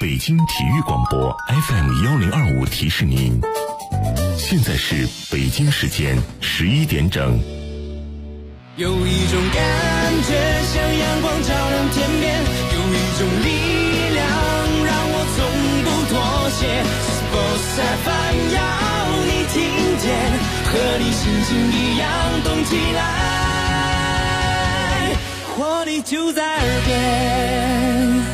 北京体育广播 FM1025提示您，现在是北京时间11点整。 有一种感觉像阳光照亮天边，有一种力量让我从不妥协。Sports FM 要你听见，和你心情一样动起来，活力就在耳边。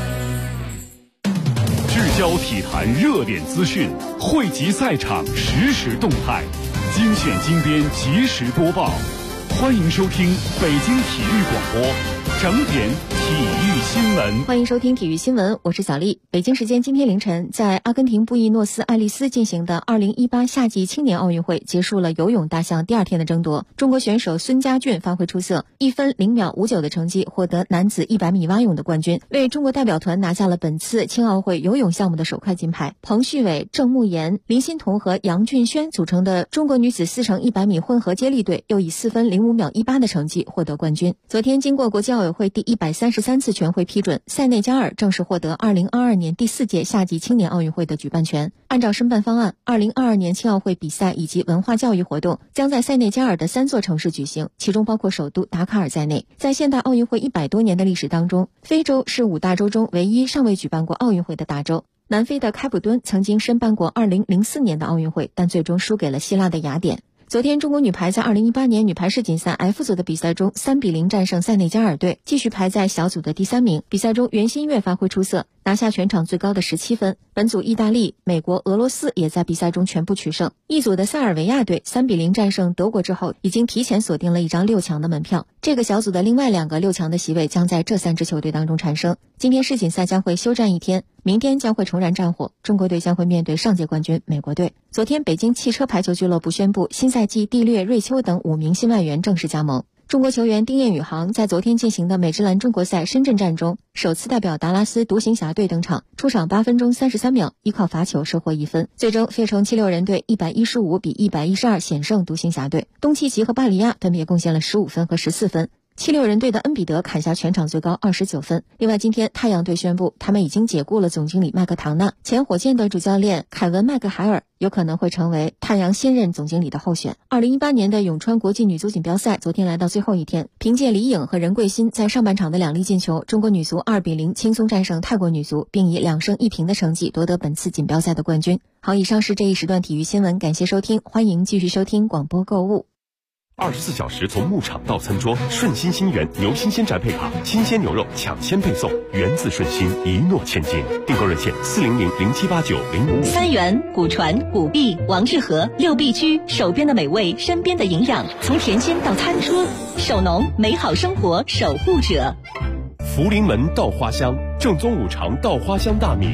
聚焦体坛热点资讯，汇集赛场实时动态，精选精编及时播报。欢迎收听北京体育广播整点体育新闻。 欢迎收听体育新闻，我是小丽。北京时间今天凌晨，在阿根廷布宜诺斯艾利斯进行的2018夏季青年奥运会结束了游泳大项第二天的争夺。中国选手孙佳俊发挥出色，1分0秒59的成绩获得男子100米蛙泳的冠军，为中国代表团拿下了本次青奥会游泳项目的首块金牌。彭旭伟、郑慕言、林欣彤和杨俊轩组成的中国女子4乘100米混合接力队又以4分05秒18的成绩获得冠军。昨天经过国际奥委会第133次全会批准，塞内加尔正式获得2022年第4届夏季青年奥运会的举办权。按照申办方案，2022年青奥会比赛以及文化教育活动将在塞内加尔的3座城市举行，其中包括首都达卡尔在内。在现代奥运会100多年的历史当中，非洲是5大洲中唯一尚未举办过奥运会的大洲。南非的开普敦曾经申办过2004年的奥运会，但最终输给了希腊的雅典。昨天中国女排在2018年女排世锦赛 F 组的比赛中3比0战胜塞内加尔队，继续排在小组的第3名。比赛中袁心玥发挥出色，拿下全场最高的17分。本组意大利、美国、俄罗斯也在比赛中全部取胜。一组的塞尔维亚队3比0战胜德国之后，已经提前锁定了一张6强的门票。这个小组的另外2个6强的席位将在这3支球队当中产生。今天世锦赛将会休战1天，明天将会重燃战火，中国队将会面对上届冠军美国队。昨天北京汽车排球俱乐部宣布，新赛季蒂略、瑞秋等5名新外援正式加盟。中国球员丁彦雨航在昨天进行的美职篮中国赛深圳站中，首次代表达拉斯独行侠队登场，出场8分钟33秒，依靠罚球收获1分，最终费城76人队115比112险胜独行侠队。东契奇和巴里亚分别贡献了15分和14分。76人队的恩比德砍下全场最高29分。另外，今天太阳队宣布，他们已经解雇了总经理麦克唐纳，前火箭队主教练凯文麦克海尔有可能会成为太阳新任总经理的候选。2018年的永川国际女足锦标赛昨天来到最后一天，凭借李颖和任桂欣在上半场的2粒进球，中国女足2比0轻松战胜泰国女足，并以2胜1平的成绩夺得本次锦标赛的冠军。好，以上是这一时段体育新闻，感谢收听，欢迎继续收听广播购物。 24小时从牧场到餐桌，顺心新源牛新鲜宅配卡，新鲜牛肉抢先配送，源自顺心，一诺千金。订购热线40007890555。 三元、古传、古币、王致和6必居，手边的美味，身边的营养，从田间到餐桌，守农，美好生活守护者。 福临门稻花香，正宗五常稻花香大米。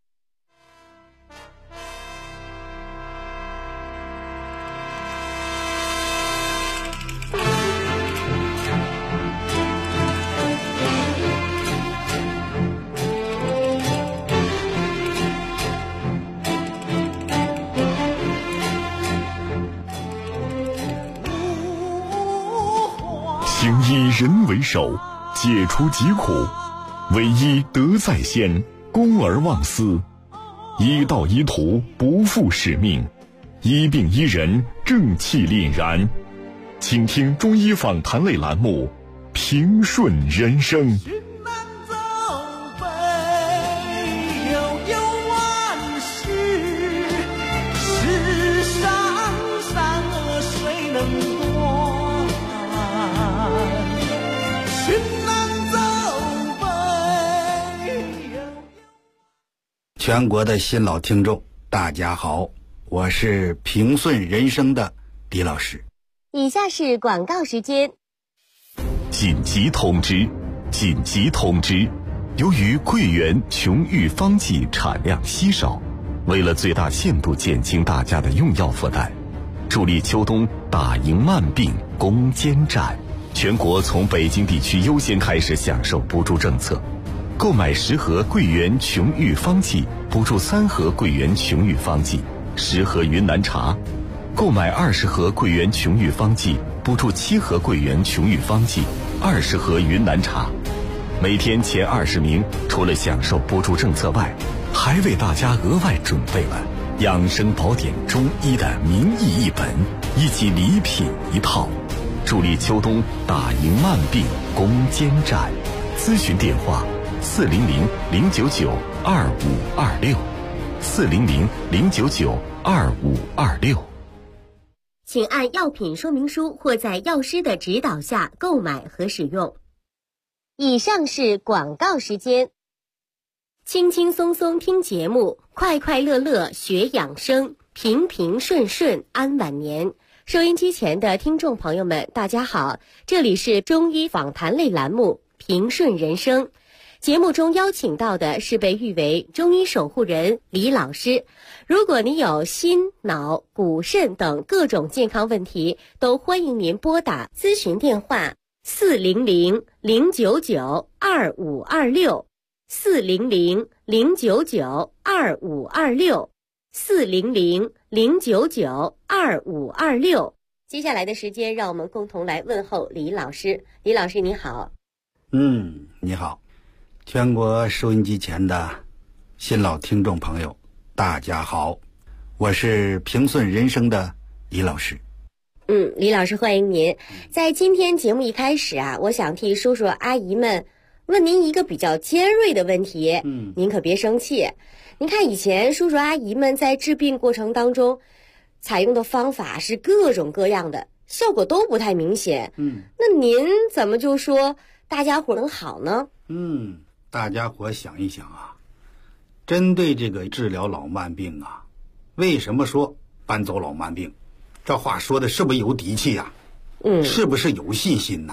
行以人为首，解除疾苦，唯一德在先，公而忘私，医道医途，不负使命，医病医人，正气凛然。请听中医访谈类栏目《平顺人生》。 全国的新老听众大家好，我是平顺人生的李老师。 以下是广告时间。 紧急通知！紧急通知！由于桂圆琼玉方剂产量稀少，为了最大限度减轻大家的用药负担，助力秋冬打赢慢病攻坚战，全国从北京地区优先开始享受补助政策。购买10盒桂圆琼玉方剂，补助3盒桂圆琼玉方剂，10盒云南茶；购买20盒桂圆琼玉方剂，补助7盒桂圆琼玉方剂，20盒云南茶。每天前20名，除了享受补助政策外， 还为大家额外准备了养生宝典中医的名医一本以及礼品一套，助力秋冬打赢慢病攻坚战。咨询电话：400-099-2526，400-099-2526。 请按药品说明书或在药师的指导下购买和使用。以上是广告时间。轻轻松松听节目，快快乐乐学养生，平平顺顺安晚年。收音机前的听众朋友们，大家好，这里是中医访谈类栏目《平顺人生》。节目中邀请到的是被誉为中医守护人李老师。如果你有心、脑、骨、肾等各种健康问题，都欢迎您拨打咨询电话400-099-2526，400-099-2526。接下来的时间，让我们共同来问候李老师。李老师你好。 你好，全国收音机前的新老听众朋友，大家好，我是平顺人生的李老师。 李老师欢迎您。在今天节目一开始我想替叔叔阿姨们问您一个比较尖锐的问题，您可别生气。您看以前叔叔阿姨们在治病过程当中采用的方法是各种各样的，效果都不太明显。那您怎么就说大家伙能好呢？ 大家伙想一想针对这个治疗老慢病为什么说搬走老慢病？这话说的是不是有底气是不是有信心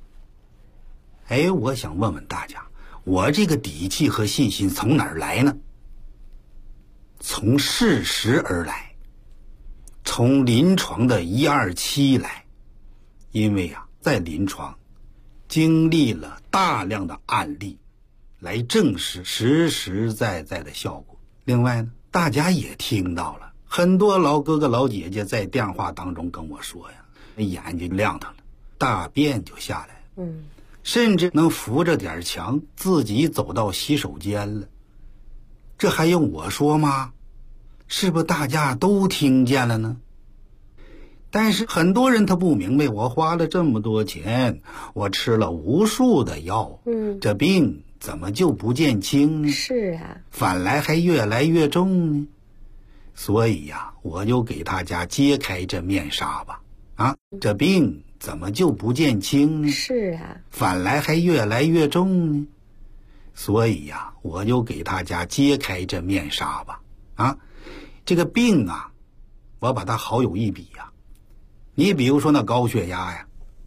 我想问问大家，我这个底气和信心从哪儿来呢？从事实而来，从临床的127来。因为在临床经历了大量的案例来证实实实在在的效果。另外呢，大家也听到了很多老哥哥老姐姐在电话当中跟我说眼睛亮堂了，大便就下来了，甚至能扶着点墙自己走到洗手间了。这还用我说吗？是不是大家都听见了呢？但是很多人他不明白，我花了这么多钱，我吃了无数的药，这病怎么就不见轻呢？ 是反来还越来越重呢？所以我就给大家揭开这面纱吧。这病怎么就不见轻呢？ 是反来还越来越重呢？所以我就给大家揭开这面纱吧。这个病我把它好有一比你比如说那高血压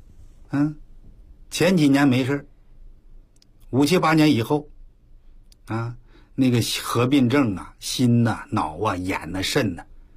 前几年没事，5、7、8年以后那个合并症心脑眼肾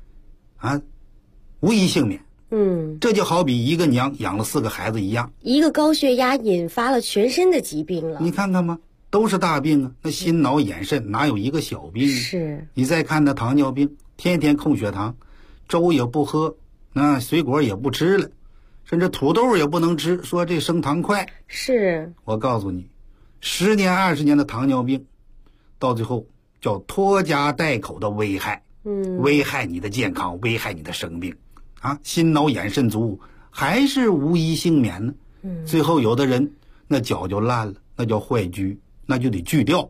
无一幸免。这就好比一个娘养了4个孩子一样， 一个高血压引发了全身的疾病了。 你看看吧，都是大病那心脑眼肾哪有一个小病？ 是。 你再看那糖尿病，天天控血糖，粥也不喝，那水果也不吃了，甚至土豆也不能吃，说这升糖快。 是。 我告诉你，10年20年的糖尿病到最后叫拖家带口的危害，危害你的健康，危害你的生命心脑眼肾足还是无一幸免呢。最后有的人那脚就烂了，那叫坏疽，那就得锯掉。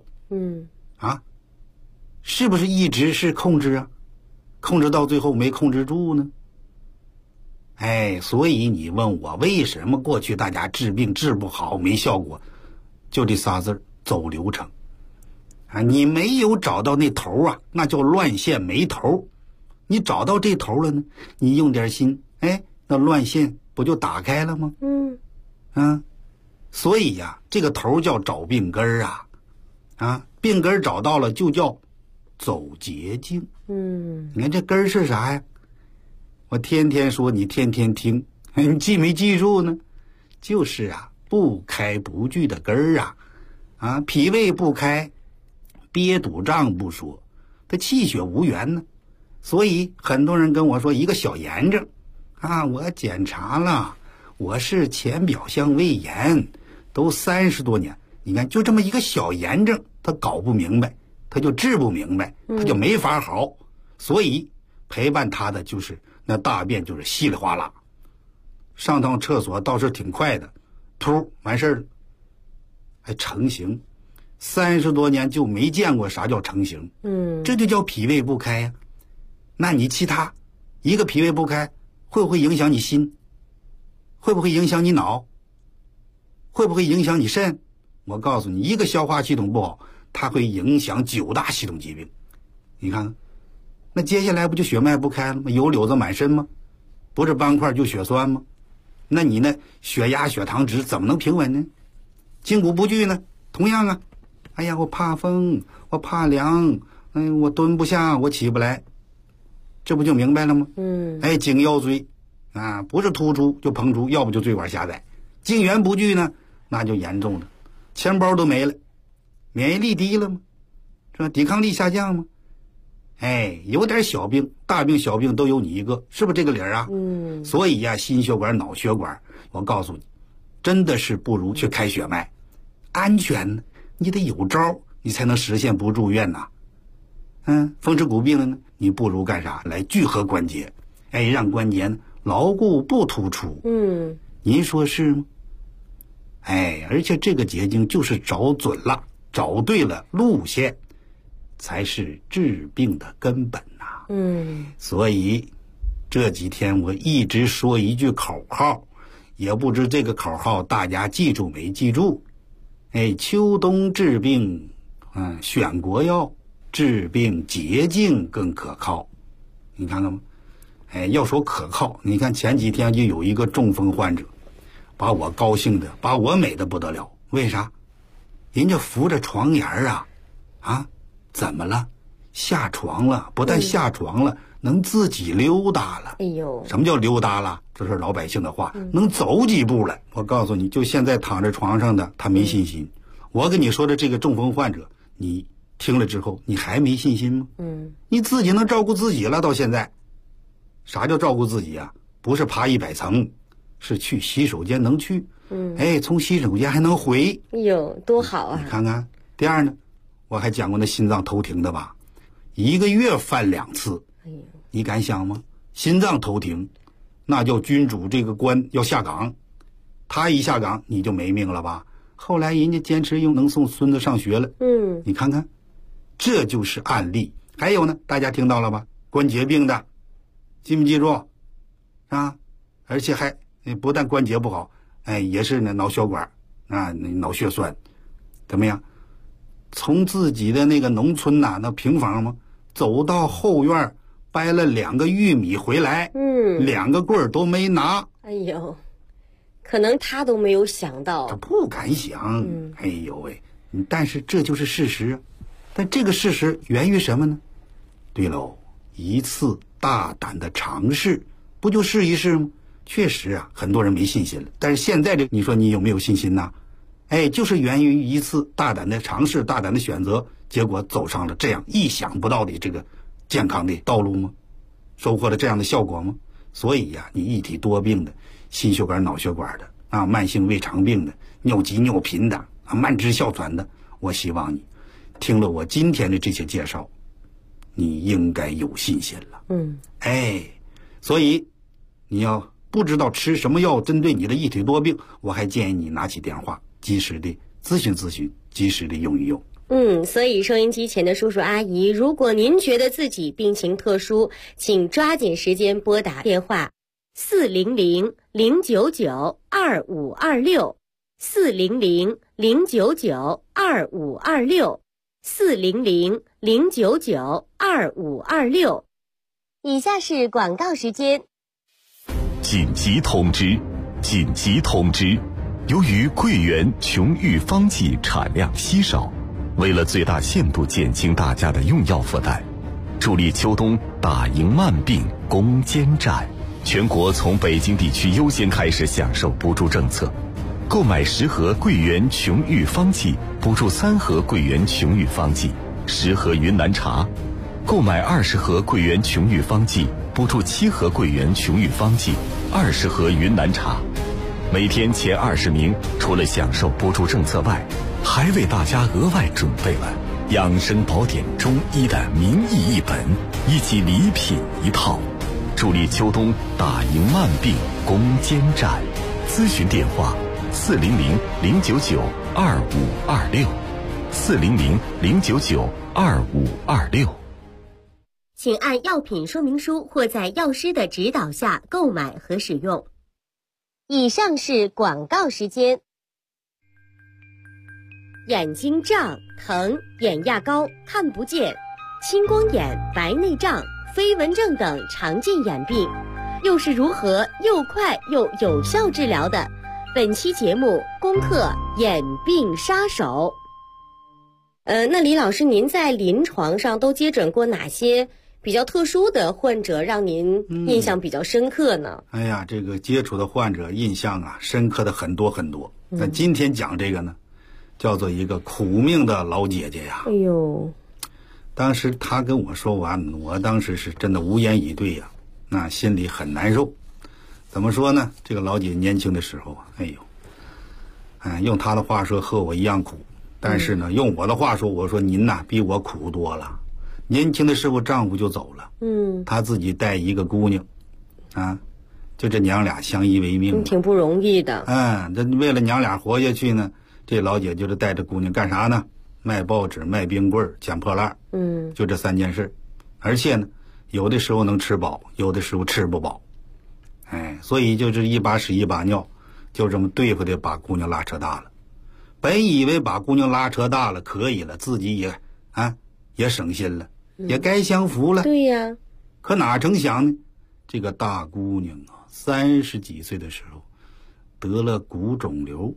是不是一直是控制控制到最后没控制住呢？所以你问我为什么过去大家治病治不好没效果，就这仨字，走流程你没有找到那头那叫乱线没头。你找到这头了呢，你用点心那乱线不就打开了吗？所以这个头叫找病根儿病根找到了就叫走捷径。你看这根儿是啥呀？我天天说，你天天听，你记没记住呢？就是不开不聚的根儿脾胃不开，憋堵胀不说，它气血无源呢。所以很多人跟我说一个小炎症我检查了，我是浅表性胃炎，都30多年。你看就这么一个小炎症，他搞不明白， 他就治不明白，他就没法好。所以陪伴他的就是那大便就是稀里哗啦，上趟厕所倒是挺快的，突完事儿了，还成型。30多年就没见过啥叫成型，这就叫脾胃不开呀。那你其他一个脾胃不开，会不会影响你心？会不会影响你脑？会不会影响你肾？我告诉你，一个消化系统不好，它会影响9大系统疾病。你看，那接下来不就血脉不开了吗？油瘤子满身吗？不是斑块就血栓吗？那你那血压、血糖值怎么能平稳呢？筋骨不聚呢？同样啊，哎呀，我怕风，我怕凉，我蹲不下，我起不来，这不就明白了吗？哎，颈腰椎啊，不是突出就膨出，要不就椎管狭窄，筋源不聚呢，那就严重了，钱包都没了，免疫力低了吗？是吧？抵抗力下降吗？哎，有点小病、大病、小病都有你一个，是不是这个理儿啊？所以呀，心血管、脑血管，我告诉你，真的是不如去开血脉，安全呢。你得有招，你才能实现不住院呐。风湿骨病了呢，你不如干啥？来聚合关节，哎，让关节呢牢固不突出。您说是吗？哎，而且这个捷径就是找准了，找对了路线，才是治病的根本呐。所以这几天我一直说一句口号，也不知这个口号大家记住没记住。哎，秋冬治病，选国药，治病捷径更可靠。你看看吗？哎，要说可靠，你看前几天就有一个中风患者，把我高兴的，把我美的不得了。为啥？人家扶着床沿啊，怎么了？下床了，不但下床了，能自己溜达了。哎呦，什么叫溜达了？这是老百姓的话，能走几步了。我告诉你，就现在躺在床上的，他没信心。我跟你说的这个中风患者，你听了之后，你还没信心吗？你自己能照顾自己了，到现在。啥叫照顾自己啊？不是爬100层，是去洗手间能去。哎，从洗手间还能回。 哎呦，多好啊！ 你看看。第二呢，我还讲过那心脏头停的吧，1个月犯2次。哎呦，你敢想吗？心脏头停，那叫君主这个官要下岗，他一下岗你就没命了吧？后来人家坚持又能送孙子上学了。你看看，这就是案例。还有呢，大家听到了吧？关节病的，记没记住啊？而且还不但关节不好，哎，也是呢脑血管啊，脑血栓，怎么样？从自己的那个农村呐，那平房嘛，走到后院掰了2个玉米回来，2个棍儿都没拿。 哎呦，可能他都没有想到， 他不敢想。哎呦喂，但是这就是事实。但这个事实源于什么呢？对喽，一次大胆的尝试，不就试一试吗？确实啊，很多人没信心了。但是现在你说你有没有信心呢？哎，就是源于一次大胆的尝试、大胆的选择，结果走上了这样意想不到的这个健康的道路吗？收获了这样的效果吗？所以呀，你一体多病的，心血管、脑血管的啊，慢性胃肠病的，尿急尿频的啊，慢支哮喘的，我希望你听了我今天的这些介绍，你应该有信心了。哎，所以你要不知道吃什么药针对你的一体多病，我还建议你拿起电话，及时的咨询，及时的用一用。 所以收音机前的叔叔阿姨，如果您觉得自己病情特殊，请抓紧时间拨打电话400-099-2526 400-099-2526 400-099-2526。以下是广告时间。 紧急通知！由于桂圆琼玉方剂产量稀少，为了最大限度减轻大家的用药负担，助力秋冬打赢慢病攻坚战，全国从北京地区优先开始享受补助政策。购买10盒桂圆琼玉方剂，补助3盒桂圆琼玉方剂，10盒云南茶；购买20盒桂圆琼玉方剂，补助7盒桂圆琼玉方剂，20盒云南茶。每天前20名，除了享受补助政策外，还为大家额外准备了养生宝典中医的名医一本，一起礼品一套，助力秋冬打赢慢病攻坚战。咨询电话：400-099-2526，400-099-2526。 请按药品说明书或在药师的指导下购买和使用。以上是广告时间。眼睛胀、疼、眼压高、看不见、青光眼、白内障、飞蚊症等常见眼病，又是如何又快又有效治疗的？本期节目攻克眼病杀手。那李老师，您在临床上都接诊过哪些比较特殊的患者，让您印象比较深刻呢？ 哎呀，这个接触的患者印象啊深刻的很多很多。那今天讲这个呢，叫做一个苦命的老姐姐呀。 哎呦， 当时她跟我说完，我当时是真的无言以对呀，那心里很难受。怎么说呢？这个老姐年轻的时候啊，哎呦，用她的话说和我一样苦，但是呢，用我的话说，我说您呐比我苦多了。年轻的时候丈夫就走了，她自己带一个姑娘，啊，就这娘俩相依为命， 挺不容易的。 这为了娘俩活下去呢，这老姐就是带着姑娘干啥呢？卖报纸、卖冰棍、捡破烂，就这3件事。而且呢，有的时候能吃饱，有的时候吃不饱，所以就是一把屎一把尿，就这么对付的把姑娘拉扯大了。本以为把姑娘拉扯大了可以了，自己也省心了，也该享福了。 对呀， 可哪成想呢？这个大姑娘啊，30几岁的时候得了骨肿瘤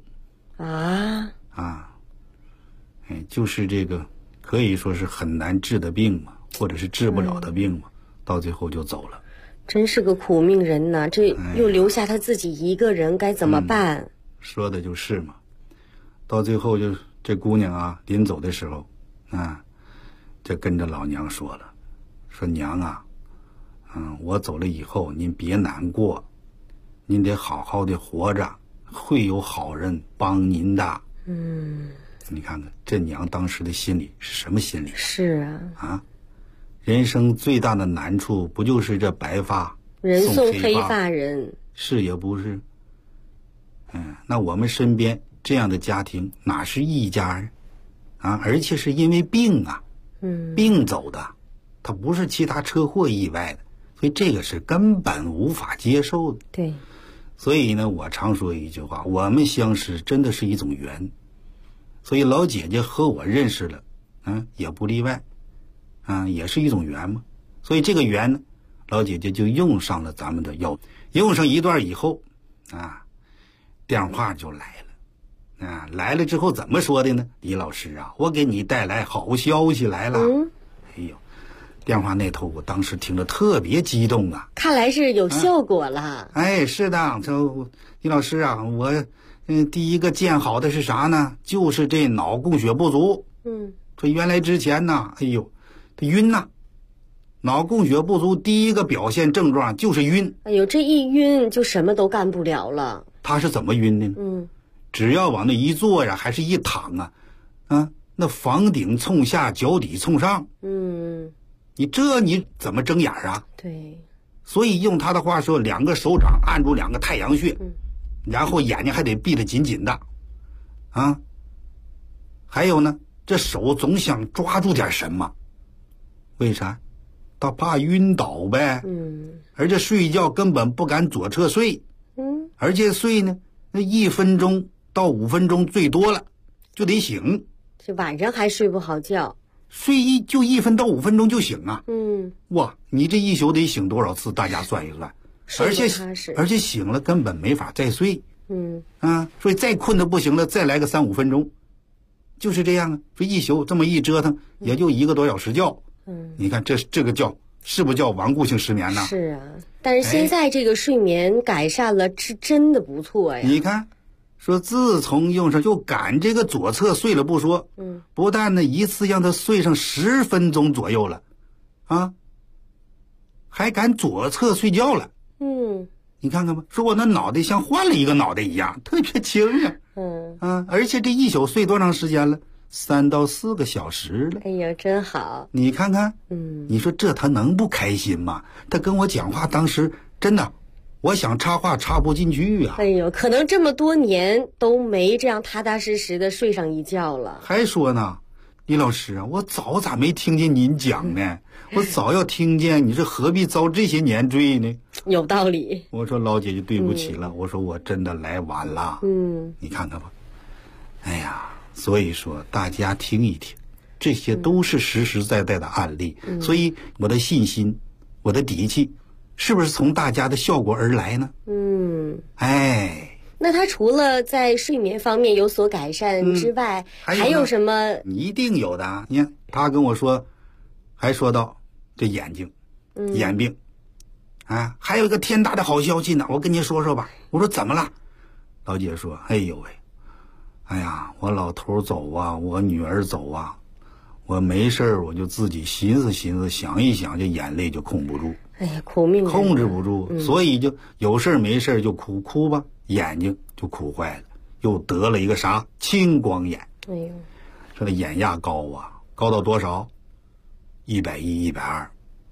就是这个可以说是很难治的病嘛，或者是治不了的病嘛，到最后就走了。 真是个苦命人呐！这又留下他自己一个人，该怎么办？ 说的就是嘛。到最后就这姑娘啊，临走的时候就跟着老娘说了，说娘啊，我走了以后您别难过，您得好好的活着，会有好人帮您的。你看看这娘当时的心理是什么心理？ 是人生最大的难处不就是这白发人送黑发人？是也不是。那我们身边这样的家庭哪是一家人而且是因为病病走的，他不是其他车祸意外的，所以这个是根本无法接受的。 对， 所以呢，我常说一句话，我们相识真的是一种缘。所以老姐姐和我认识了也不例外也是一种缘嘛。所以这个缘呢，老姐姐就用上了咱们的药。用上一段以后电话就来了来了之后怎么说的呢？李老师啊，我给你带来好消息来了。哎呦，电话那头我当时听着特别激动看来是有效果了。 是的，李老师啊，我第一个见好的是啥呢？就是这脑供血不足。说原来之前呢，哎呦，这晕脑供血不足第一个表现症状就是晕。 哎呦，这一晕就什么都干不了了。 他是怎么晕的呢？只要往那一坐呀，还是一躺那房顶冲下，脚底冲上。你怎么睁眼对。 所以用他的话说，2个手掌按住2个太阳穴，然后眼睛还得闭得紧紧的还有呢，这手总想抓住点什么，为啥？他怕晕倒呗。而且睡觉根本不敢左侧睡。而且睡呢，那1分钟到5分钟最多了就得醒。 这晚上还睡不好觉， 睡就1分到5分钟就醒哇，你这一宿得醒多少次？大家算一算。而且醒了根本没法再睡。所以再困的不行了，再来个3-5分钟，就是这样说一宿这么一折腾，也就1个多小时觉。你看这个觉是不是叫顽固性失眠呢？ 是但是现在这个睡眠改善了，是真的不错呀。 你看，说自从用上就赶这个左侧睡了不说，不但呢一次让他睡上10分钟左右了，还赶左侧睡觉了。你看看吧，说我那脑袋像换了一个脑袋一样，特别轻啊。而且这一宿睡多长时间了 3到4个小时了。 哎呀，真好！ 你看看，你说这他能不开心吗？他跟我讲话，当时真的，我想插话插不进去啊。 哎呦，可能这么多年都没这样踏踏实实的睡上一觉了。 还说呢，李老师啊，我早咋没听见您讲呢？我早要听见，你这何必遭这些年罪呢？ 有道理。 我说老姐姐对不起了，我说我真的来晚了。你看看吧。哎呀，所以说大家听一听，这些都是实实在在的案例。所以我的信心，我的底气，是不是从大家的效果而来呢？ 那他除了在睡眠方面有所改善之外，还有什么？ 一定有的。你看他跟我说，还说到这眼睛，眼病，还有一个天大的好消息呢，我跟您说说吧。我说怎么了？老姐说，哎呦喂，哎呀，我老头走啊，我女儿走啊，我没事我就自己寻思寻思，想一想，这眼泪就控不住。 哎呀，苦命人， 控制不住，所以就有事没事就哭吧，眼睛就哭坏了，又得了一个啥青光眼。 哎呦， 说这眼压高啊，高到多少？110、120，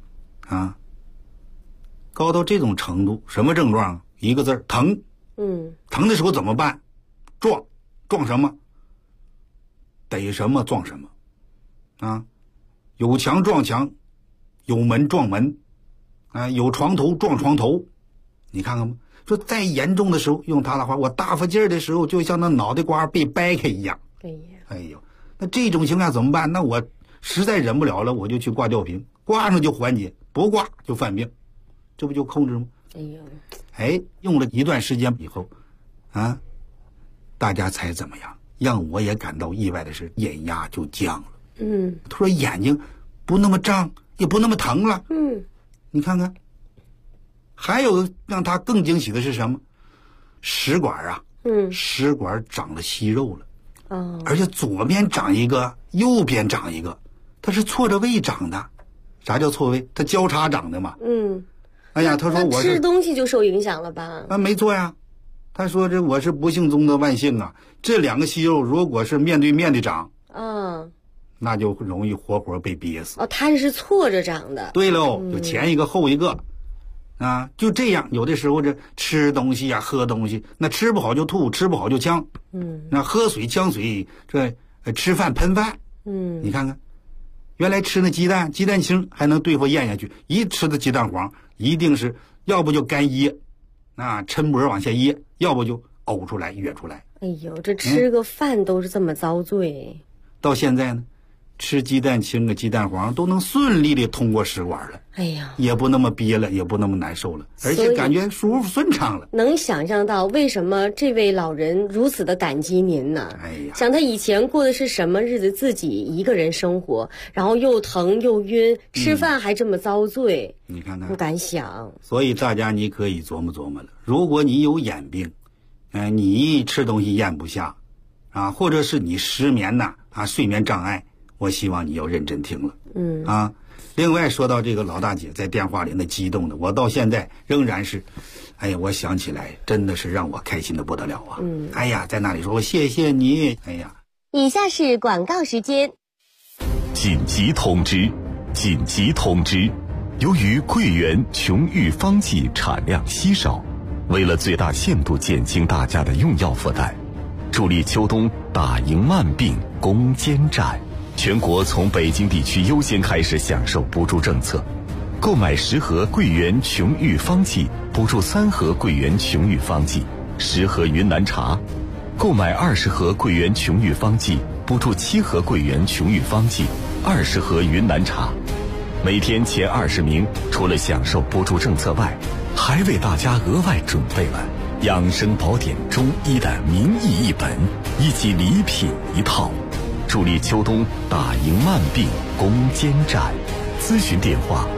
高到这种程度，什么症状？一个字儿疼。疼的时候怎么办？撞什么？逮什么撞什么。有墙撞墙，有门撞门。有床头撞床头，你看看吧。说再严重的时候，用他的话，我大发劲儿的时候，就像那脑袋瓜被掰开一样。哎呦，那这种情况怎么办？那我实在忍不了了，我就去挂吊瓶，挂上就缓解，不挂就犯病，这不就控制吗？用了一段时间以后，大家猜怎么样？让我也感到意外的是，眼压就降了。他说眼睛不那么胀，也不那么疼了。你看看，还有让他更惊喜的是什么？食管啊，食管长了息肉了，而且左边长一个，右边长一个，它是错着位长的。啥叫错位？它交叉长的嘛。哎呀，他说我是吃东西就受影响了吧？ 没错呀。他说这我是不幸中的万幸啊，这2个息肉如果是面对面的长，那就容易活活被憋死。 它是错着长的。 对喽，就前一个后一个，就这样。有的时候这吃东西呀，喝东西，那吃不好就吐，吃不好就呛。那喝水呛水，这吃饭喷饭。你看看，原来吃那鸡蛋清还能对付咽下去，一吃的鸡蛋黄，一定是要不就干噎，抻膜往下噎，要不就呕出来哕出来。 哎呦，这吃个饭都是这么遭罪。 到现在呢，吃鸡蛋清鸡蛋黄都能顺利的通过食管了。 哎呀， 也不那么憋了，也不那么难受了，而且感觉舒服顺畅了。 能想象到为什么这位老人如此的感激您呢？想他以前过的是什么日子，自己一个人生活，然后又疼又晕，吃饭还这么遭罪。 你看看， 不敢想。 所以大家你可以琢磨琢磨了，如果你有眼病，你吃东西咽不下，或者是你失眠睡眠障碍，我希望你要认真听了。另外说到这个老大姐在电话里那激动的，我到现在仍然是，我想起来真的是让我开心的不得了啊。在那里说我谢谢你。 以下是广告时间。 紧急通知！紧急通知！由于桂圆琼玉方剂产量稀少，为了最大限度减轻大家的用药负担，助力秋冬打赢慢病攻坚战，全国从北京地区优先开始享受补助政策。购买10盒桂圆琼玉方剂，补助3盒桂圆琼玉方剂，10盒云南茶；购买20盒桂圆琼玉方剂，补助7盒桂圆琼玉方剂，20盒云南茶。每天前20名，除了享受补助政策外，还为大家额外准备了养生宝典中医的名医1本，以及礼品1套，助力秋冬打赢慢病攻坚战。咨询电话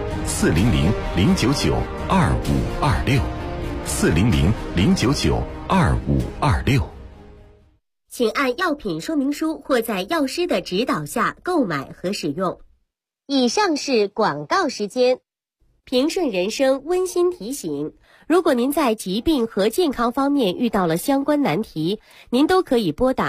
：400-099-2526，400-099-2526。 请按药品说明书或在药师的指导下购买和使用。以上是广告时间。平顺人生温馨提醒，如果您在疾病和健康方面遇到了相关难题，您都可以拨打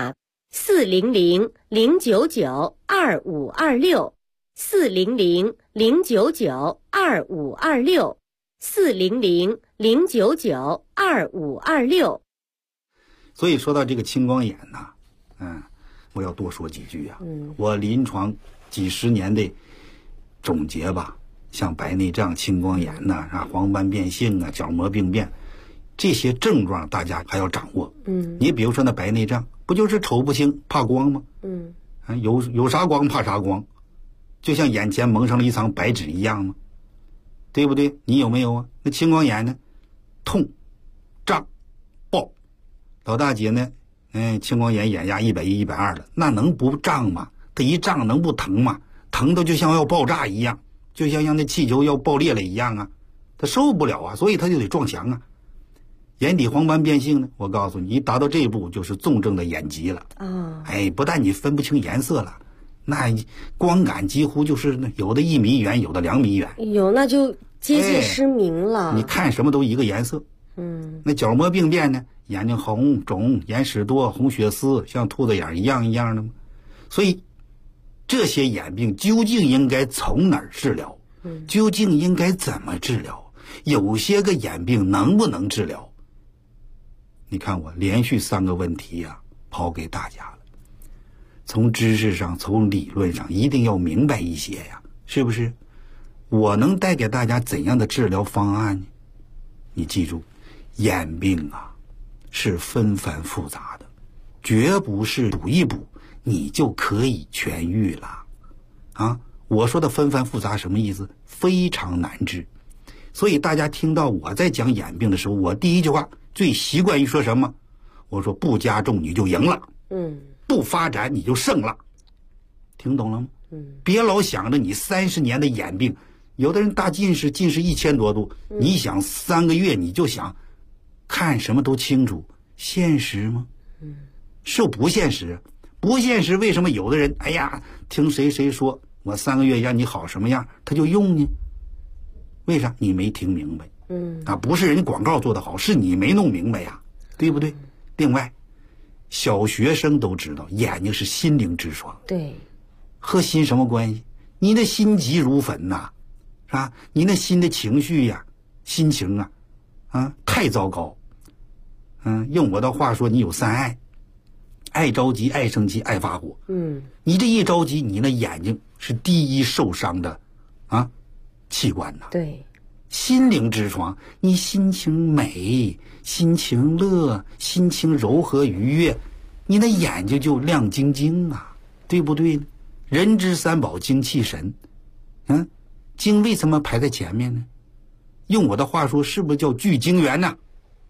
400-099-2526，400-099-2526。 所以说到这个青光眼呐，我要多说几句啊。我临床几十年的总结吧，像白内障、青光眼呐、黄斑变性啊、角膜病变，这些症状大家还要掌握。你比如说那白内障，不就是瞅不清、怕光吗？有啥光怕啥光，就像眼前蒙上了一层白纸一样吗？对不对？你有没有啊？那青光眼呢？痛、胀、爆。老大姐呢？青光眼眼压110、120了，那能不胀吗？它一胀能不疼吗？疼的就像要爆炸一样，就像那气球要爆裂了一样啊，它受不了啊，所以它就得撞墙啊。眼底黄斑变性呢，我告诉你，一达到这一步就是重症的眼疾了。不但你分不清颜色了，那光感几乎就是有的1米远，有的2米远。 那就接近失明了。 你看什么都一个颜色。那角膜病变呢，眼睛红肿，眼屎多，红血丝，像兔子眼一样一样的嘛。所以这些眼病究竟应该从哪儿治疗？究竟应该怎么治疗？有些个眼病能不能治疗？你看我连续3个问题抛给大家了。从知识上，从理论上，一定要明白一些呀，是不是？我能带给大家怎样的治疗方案呢？你记住，眼病是纷繁复杂的，绝不是补一补你就可以痊愈了。我说的纷繁复杂什么意思？非常难治。所以大家听到我在讲眼病的时候，我第一句话最习惯于说什么？我说不加重你就赢了，不发展你就胜了。听懂了吗？别老想着你30年的眼病，有的人大近视，近视1000多度，你想3个月你就想看什么都清楚，现实吗？是不现实。不现实，为什么有的人听谁说我3个月让你好什么样他就用呢？为啥？你没听明白。不是人家广告做得好，是你没弄明白呀，对不对？另外，小学生都知道眼睛是心灵之窗。 对， 和心什么关系？你的心急如焚是吧？你那心的情绪心情太糟糕。用我的话说，你有3爱：爱着急、爱生气、爱发火。你这一着急，你那眼睛是第一受伤的器官对， 心灵之窗，你心情美、心情乐、心情柔和愉悦，你那眼睛就亮晶晶对不对？人之3宝，精气神。精为什么排在前面呢？用我的话说，是不是叫聚精元呢？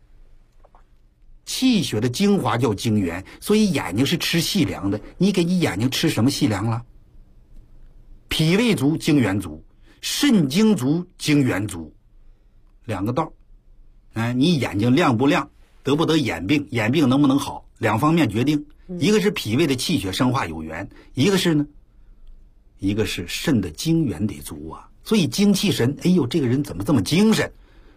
气血的精华叫精元，所以眼睛是吃细粮的。你给你眼睛吃什么细粮了？脾胃足，精元足；肾精足，精元足。2个道。你眼睛亮不亮，得不得眼病，眼病能不能好，2方面决定。一个是脾胃的气血生化有源，一个是肾的精元得足所以精气神，这个人怎么这么精神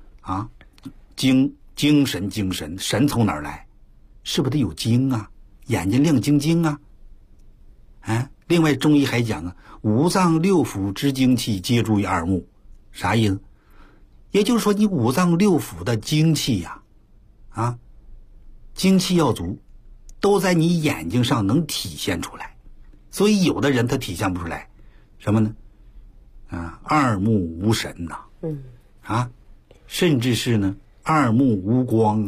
精神，神从哪儿来？是不是得有精眼睛亮晶晶另外中医还讲五脏六腑之精气皆注于2目，啥意思？也就是说你五脏六腑的精气精气要足，都在你眼睛上能体现出来。所以有的人他体现不出来，什么呢？2目无神甚至是呢2目无光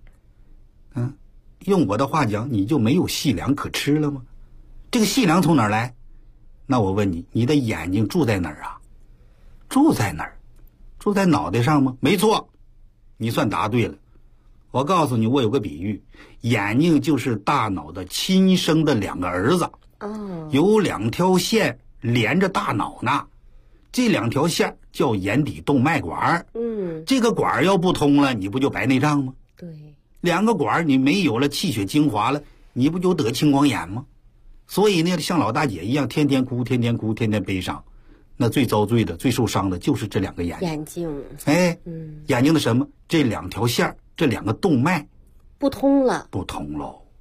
用我的话讲，你就没有细粮可吃了吗？这个细粮从哪儿来？那我问你，你的眼睛住在哪儿住在哪儿？住在脑袋上吗？没错，你算答对了。我告诉你，我有个比喻，眼睛就是大脑的亲生的2个儿子有2条线连着大脑呢，这2条线叫眼底动脉管。这个管要不通了，你不就白内障吗？ 对 ，2个管你没有了气血精华了，你不就得青光眼吗？所以呢，像老大姐一样，天天哭，天天悲伤，那最遭罪的、最受伤的就是这2个眼睛。眼睛的什么？这2条线，这2个动脉不通了，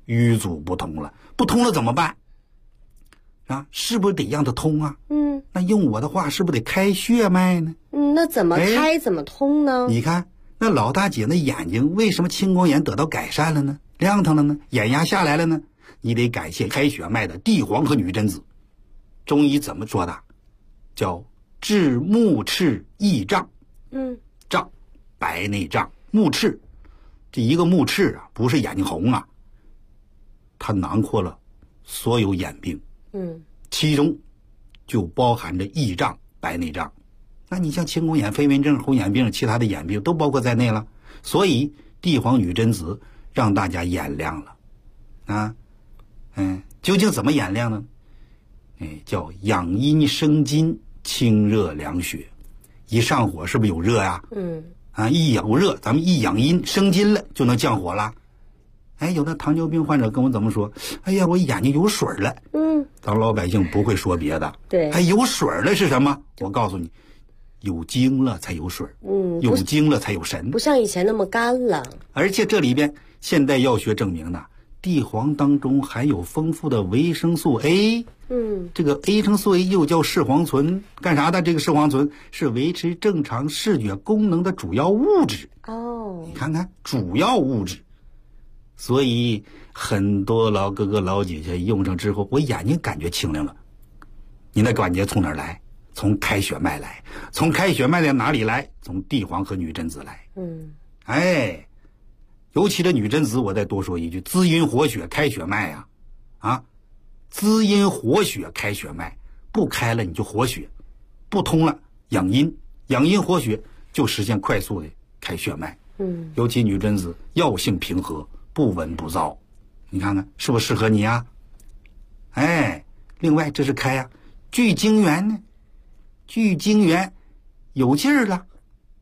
瘀阻不通了，不通了怎么办？啊，是不是得让它通啊？那用我的话，是不是得开血脉呢？ 那怎么开怎么通呢？ 你看那老大姐那眼睛为什么青光眼得到改善了呢？亮堂了呢？眼压下来了呢？你得感谢开血脉的地黄和女贞子。中医怎么说的？叫治目赤益障。障，白内障，目赤，这一个目赤啊，不是眼睛红啊，它囊括了所有眼病。其中就包含着益障、白内障。那你像青光眼、飞蚊症、红眼病、其他的眼病都包括在内了。所以地黄女贞子让大家眼亮了啊。究竟怎么眼亮呢？叫养阴生津，清热凉血。一上火是不是有热呀？一有热，咱们一养阴生津了，就能降火了。有的糖尿病患者跟我怎么说？哎呀，我眼睛有水了。咱老百姓不会说别的。 对。 有水了是什么？我告诉你，有精了才有水。有精了才有神。 不像以前那么干了。 而且这里边现代药学证明呢，地黄当中含有丰富的维生素 A。这个维生素 A 又叫视黄醇，干啥的？这个视黄醇是维持正常视觉功能的主要物质。你看看主要物质。所以很多老哥哥老姐姐用上之后，我眼睛感觉清亮了。你那感觉从哪儿来？从开血脉来。从开血脉在哪里来？从地黄和女贞子来。尤其这女贞子，我再多说一句，滋阴活血开血脉滋阴活血开血脉，不开了你就活血，不通了养阴，养阴活血就实现快速的开血脉。尤其女贞子药性平和，不温不燥，你看看是不是适合你啊？另外这是开聚精元呢，聚精元有劲儿了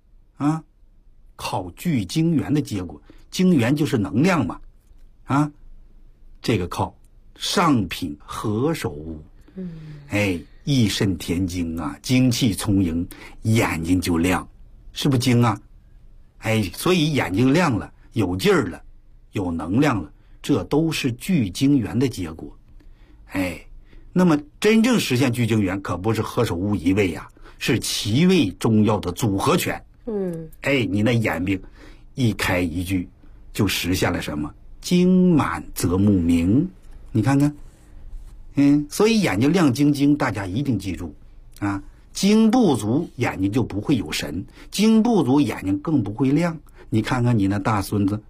靠聚精元的结果，精元就是能量嘛这个靠上品何首乌。益肾填精精气充盈，眼睛就亮，是不是精啊？所以眼睛亮了，有劲儿了，有能量了，这都是聚精元的结果。那么真正实现聚精元可不是何首乌一味是7味中药的组合拳。你那眼病一开一聚就实现了什么？精满则目明。你看看所以眼睛亮晶晶，大家一定记住精不足眼睛就不会有神，精不足眼睛更不会亮。你看看你那大孙子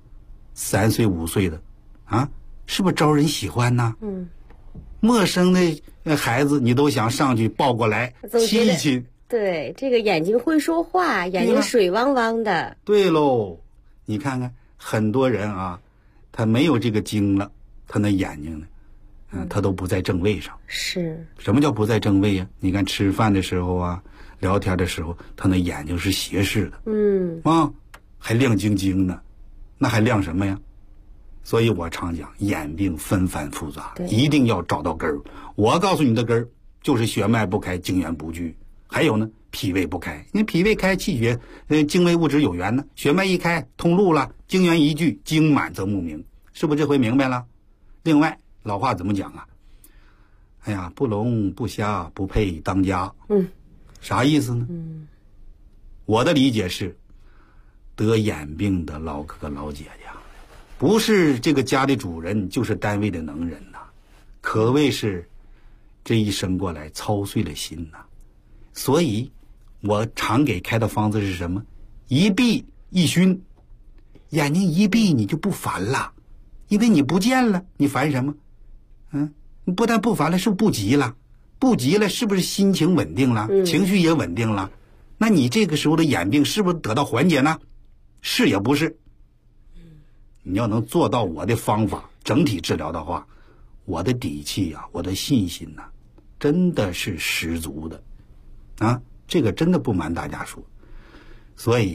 3岁5岁的是不是招人喜欢呢？陌生的孩子你都想上去抱过来亲一亲。 对，这个眼睛会说话，眼睛水汪汪的。 对喽，你看看很多人他没有这个精了，他那眼睛呢他都不在正位上。 是。什么叫不在正位呀？你看吃饭的时候聊天的时候，他那眼睛是斜视的。还亮晶晶呢，那还亮什么呀？所以我常讲，眼病纷繁复杂，一定要找到根儿。我告诉你的根儿就是血脉不开，精元不聚。还有呢，脾胃不开。你脾胃开，气血精微物质有源呢，血脉一开，通路了，精元一聚，精满则目明。是不是这回明白了？另外老话怎么讲不聋不瞎不配当家。啥意思呢？我的理解是，得眼病的老哥哥老姐姐不是这个家的主人，就是单位的能人可谓是这一生过来操碎了心所以我常给开的方子是什么？一闭一熏。眼睛一闭你就不烦了，因为你不见了，你烦什么？你不但不烦了，是不是不急了？不急了，是不是心情稳定了？情绪也稳定了？那你这个时候的眼病是不是得到缓解呢？是也不是。你要能做到我的方法整体治疗的话，我的底气我的信心真的是十足的这个真的不瞒大家说。所以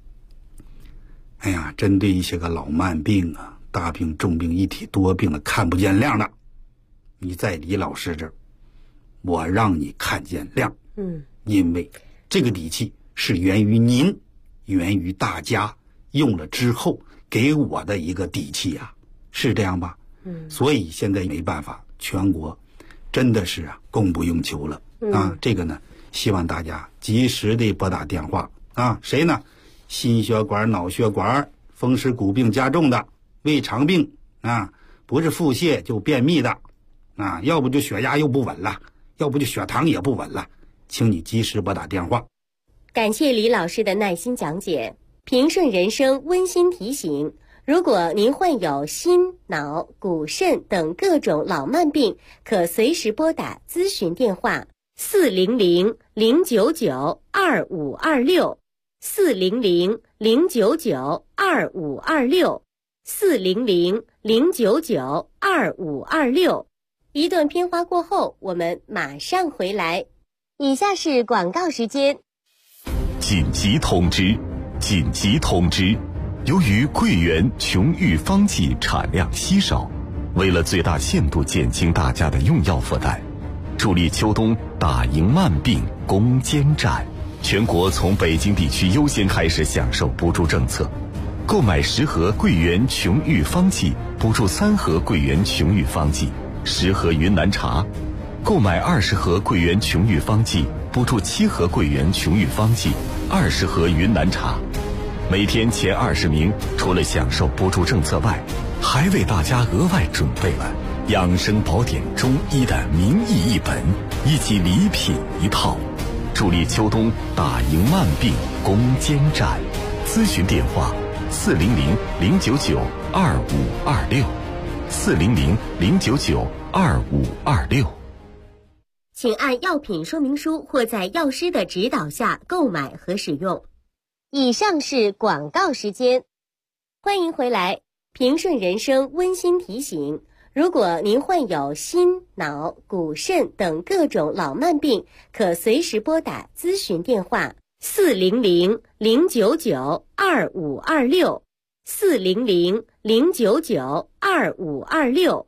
针对一些个老慢病大病重病一体多病的看不见亮的，你在李老师这儿，我让你看见亮。因为这个底气是源于您，源于大家用了之后给我的一个底气是这样吧？ 所以现在没办法，全国真的是供不应求了啊。这个呢，希望大家及时的拨打电话啊。谁呢？心血管、脑血管、风湿骨病加重的、胃肠病啊，不是腹泻就便秘的啊，要不就血压又不稳了，要不就血糖也不稳了，请你及时拨打电话。 感谢李老师的耐心讲解。平顺人生温馨提醒，如果您患有心、脑、骨、肾等各种老慢病，可随时拨打咨询电话400-099-2526 400-099-2526 400-099-2526。一段片花过后，我们马上回来。以下是广告时间。 紧急通知！紧急通知！由于桂圆琼玉方剂产量稀少，为了最大限度减轻大家的用药负担，助力秋冬打赢慢病攻坚战，全国从北京地区优先开始享受补助政策。购买10盒桂圆琼玉方剂，补助3盒桂圆琼玉方剂，10盒云南茶；购买20盒桂圆琼玉方剂，补助7盒桂圆琼玉方剂，20盒云南茶。每天前20名，除了享受补助政策外，还为大家额外准备了养生宝典中医的名医1本，以及礼品1套，助力秋冬打赢慢病攻坚战。咨询电话400-099-2526 400-099-2526。 请按药品说明书或在药师的指导下购买和使用。以上是广告时间，欢迎回来。平顺人生温馨提醒，如果您患有心、脑、骨、肾等各种老慢病，可随时拨打咨询电话400-099-2526 400-099-2526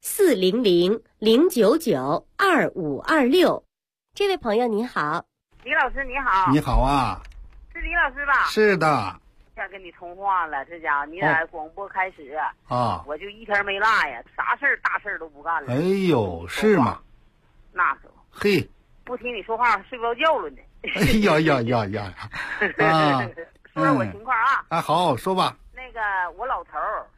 400-099-2526。这位朋友您好。 李老师你好。 你好啊。 是李老师吧？ 是的。 想跟你通话了，这家伙你俩广播开始啊， 我就一天没落呀，啥事儿大事儿都不干了。 哎呦，是吗？ 那时候嘿， 不听你说话睡不着觉了呢。 哎呀呀呀呀！ 啊，说说我情况啊。 啊，好，说吧。 那个我老头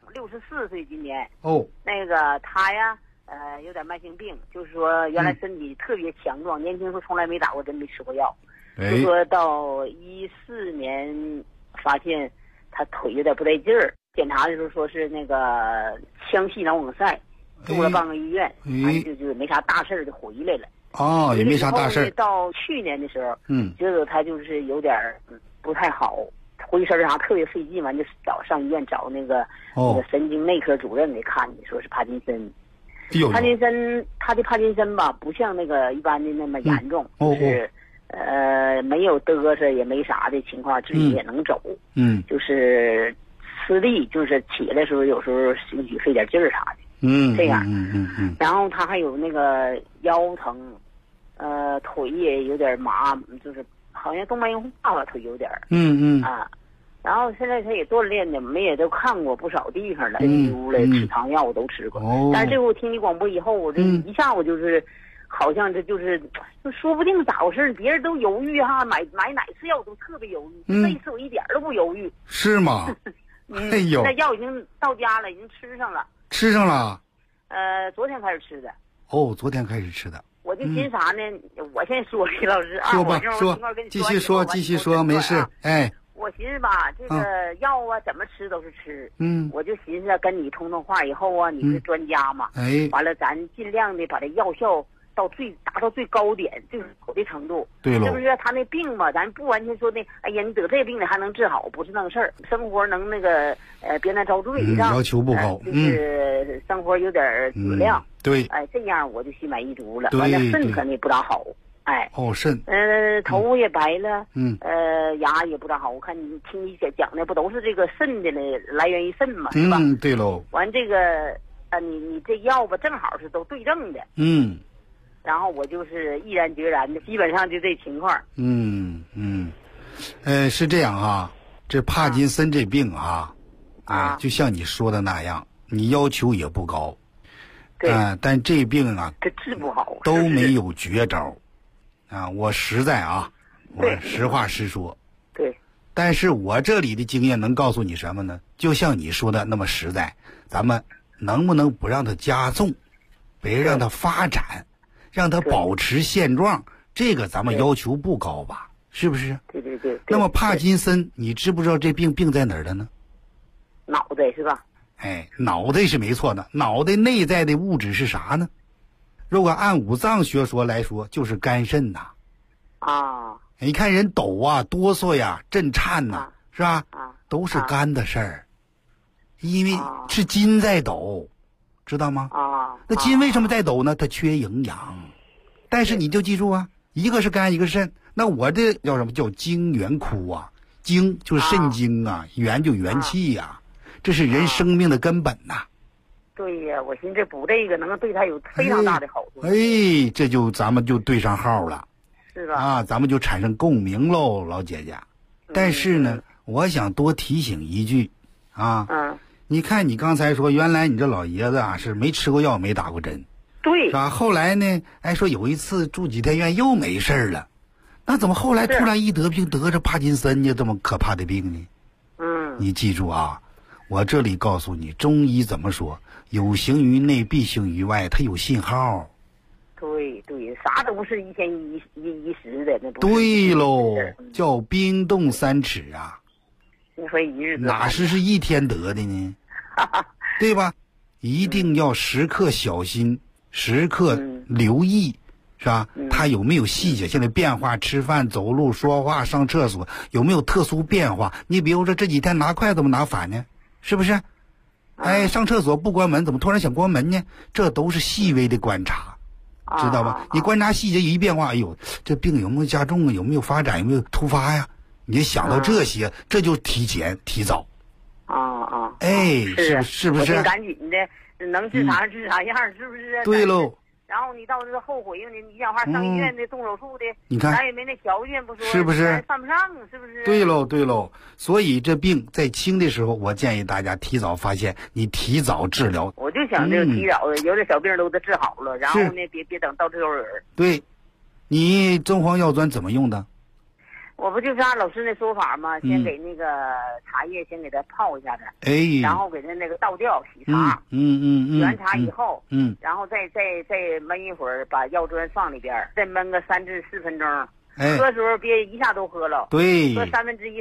64岁今年。 哦。 那个他呀，有点慢性病，就是说原来身体特别强壮，年轻时候从来没打过针，没吃过药。就说到14年。发现他腿有点不带劲儿，检查的时候说是那个腔系脑梗塞，住了半个医院，就没啥大事儿就回来了。 哦，也没啥大事儿。 到去年的时候，觉得他就是有点不太好，回身啥特别费劲，完就上医院找那个神经内科主任给看的，说是帕金森。帕金森，他的帕金森吧，不像那个一般的那么严重，就是没有嘚瑟也没啥的情况，自己也能走。就是吃力，就是起来的时候有时候兴许费点劲儿啥的。这样。然后他还有那个腰疼，腿也有点麻，就是好像动脉硬化吧，腿有点。然后现在他也锻炼的，我们也都看过不少地方了，灸了，吃糖药我都吃过。但是这回我听你广播以后，我这一下我就是。好像这就说不定咋回事，别人都犹豫哈，买哪次药都特别犹豫，这次我一点都不犹豫。是吗？哎呦，那药已经到家了，已经吃上了。吃上了？昨天开始吃的。哦，昨天开始吃的。我就寻啥呢？我先说李老师啊，说吧，说，继续说，继续说，没事。哎，我寻思吧，这个药啊，怎么吃都是吃。我就寻思跟你通话以后啊，你是专家嘛，完了咱尽量的把这药效。达到最高点，最好的程度。对了，是不是？他那病嘛，咱不完全说那，哎呀，你得这病了还能治好，不是那个事儿。生活能那个别难遭罪，要求不高，就是生活有点质量。对，哎，这样我就心满意足了。完了，肾可能也不咋好，哎。哦，肾。头也白了。牙也不咋好。我看你听你讲的不都是这个肾的来源于肾嘛，是吧？对喽。完这个你这药吧，正好是都对症的。然后我就是毅然决然的，基本上就这情况。是这样啊，这帕金森这病啊，就像你说的那样，你要求也不高， 对。 但这病啊， 这治不好， 都没有绝招。我实在我实话实说。 对。 但是我这里的经验能告诉你什么呢？就像你说的那么实在，咱们能不能不让它加重，别让它发展，让它保持现状，这个咱们要求不高吧？是不是？ 对对对。 那么帕金森，你知不知道这病在哪儿的呢？ 脑袋是吧？ 脑袋是没错的，脑袋内在的物质是啥呢？如果按五脏学说来说，就是肝肾呐。你看人抖哆嗦呀、震颤呐，是吧？都是肝的事儿，因为是筋在抖，知道吗？那筋为什么在抖呢？它缺营养。但是你就记住一个是肝，一个是肾。那我这叫什么？叫精元枯精就是肾精元就元气这是人生命的根本呐。 对呀，我寻思补这个能对他有非常大的好处。 这就咱们就对上号了， 是吧？ 咱们就产生共鸣喽，老姐姐。但是呢，我想多提醒一句你看你刚才说，原来你这老爷子是没吃过药，没打过针， 对， 是吧？后来呢，说有一次住几天院又没事了，那怎么后来突然一得病得着帕金森呢？这么可怕的病呢？你记住我这里告诉你，中医怎么说？有形于内，必形于外，它有信号。 对对，啥都不是一天一时的，那不是。 对喽，叫冰冻三尺你说一日哪是一天得的呢？对吧？一定要时刻小心，时刻留意，是吧？他有没有细节性的变化？吃饭、走路、说话、上厕所有没有特殊变化？你比如说这几天拿筷子怎么拿反呢？是不是？上厕所不关门，怎么突然想关门呢？这都是细微的观察，知道吧？你观察细节一变化，这病有没有加重有没有发展？有没有突发呀？你想到这些，这就提早。是不是？ 我赶紧的，能治啥治啥样，是不是？ 对喽。 然后你到这后悔你讲话上医院的动手术的， 你看咱也没那条件不说， 是不是？ 犯不上，是不是？ 对喽。所以这病在轻的时候，我建议大家提早发现，你提早治疗。 我就想这个提早的，有点小病都治好了，然后呢，别等到这有人。对， 你中黄药砖怎么用的？ 我不就是按老师那说法吗？先给那个茶叶先给它泡一下子，然后给它那个倒掉洗茶，洗完茶以后，然后再焖一会儿，把药砖放里边，再焖个3至4分钟。喝的时候别一下都喝了， 对， 喝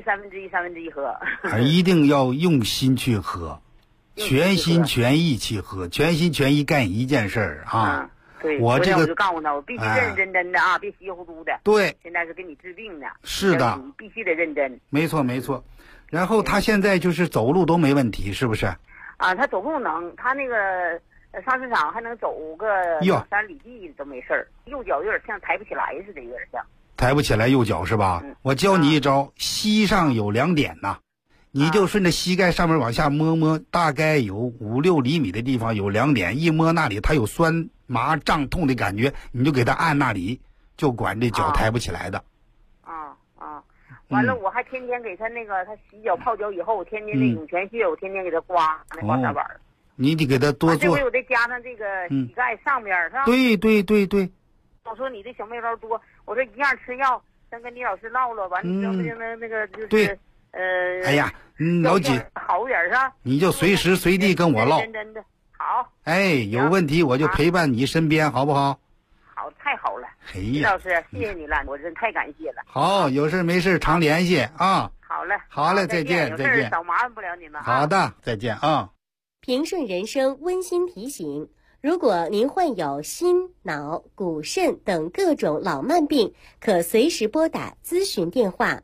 1/3喝。 一定要用心去喝，全心全意去喝，全心全意干一件事儿对， 我就告诉他，我必须认认真真的别稀糊涂的。 对， 现在是给你治病的。 是的， 你必须得认真。 没错。然后他现在就是走路都没问题，是不是？ 他走路能，他那个上市场还能走个2-3里地都没事儿。右脚有点像抬不起来似的，有点像。 抬不起来右脚是吧？我教你一招，膝上有2点你就顺着膝盖上面往下摸，大概有5-6厘米的地方有2点，一摸那里它有酸麻胀痛的感觉，你就给它按那里，就管这脚抬不起来的。 完了，我还天天给他那个，他洗脚泡脚以后，我天天那涌泉穴，我天天给他刮那刮痧板。 你得给他多做。 这回我再加上这个膝盖上边是吧？ 对。 我说你这小妙招多，我说一样吃药，先跟李老师唠唠，完你行不行？那个就是。 哎呀，老姐， 好点是吧？ 你就随时随地跟我唠， 真的好。 有问题我就陪伴你身边，好不好？ 好，太好了。李老师，谢谢你了，我真太感谢了。 好，有事没事常联系啊。 好嘞， 再见。 有事少麻烦不了你们。 好的，再见啊。 平顺人生温馨提醒：如果您患有心、脑、骨、肾等各种老慢病，可随时拨打咨询电话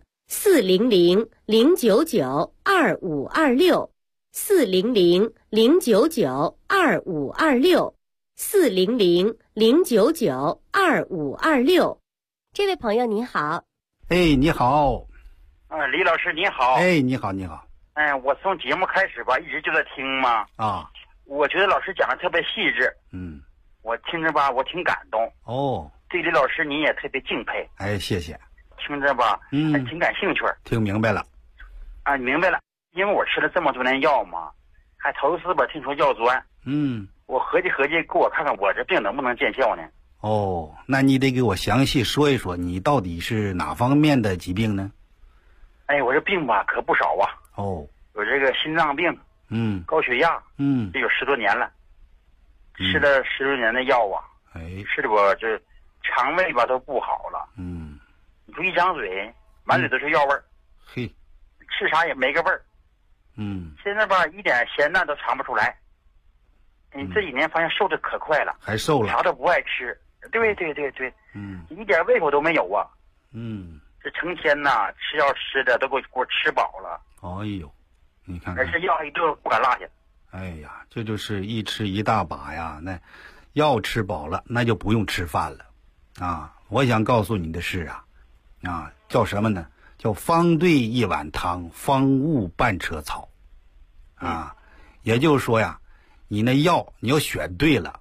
400-992-5526，400-099-2526。这位朋友您好。 你好。 李老师你好。 你好。 我从节目开始吧，一直就在听嘛。我觉得老师讲的特别细致。我听着吧，我挺感动。对李老师你也特别敬佩。 谢谢。 听着吧，还挺感兴趣。 听明白了。 明白了。因为我吃了这么多年药嘛，还头一次吧听说药砖。 我合计给我看看我这病能不能见效呢？ 哦，那你得给我详细说一说，你到底是哪方面的疾病呢？ 哎，我这病吧可不少啊。 哦， 有这个心脏病，高血压，这有10多年了，吃了10多年的药啊，吃的我这肠胃吧都不好了。你说一张嘴满嘴都是药味儿， 嘿， 吃啥也没个味儿。现在吧一点咸淡都尝不出来。你这几年发现瘦的可快了， 还瘦了， 啥都不爱吃。对，一点胃口都没有啊。这成天呐吃药吃的都给我吃饱了。 哎呦，你看看， 而且药一顿不敢落下。 哎呀，这就是一吃一大把呀。那药吃饱了，那就不用吃饭了啊。我想告诉你的是叫什么呢？叫方对一碗汤，方悟半车草也就是说呀，你那药你要选对了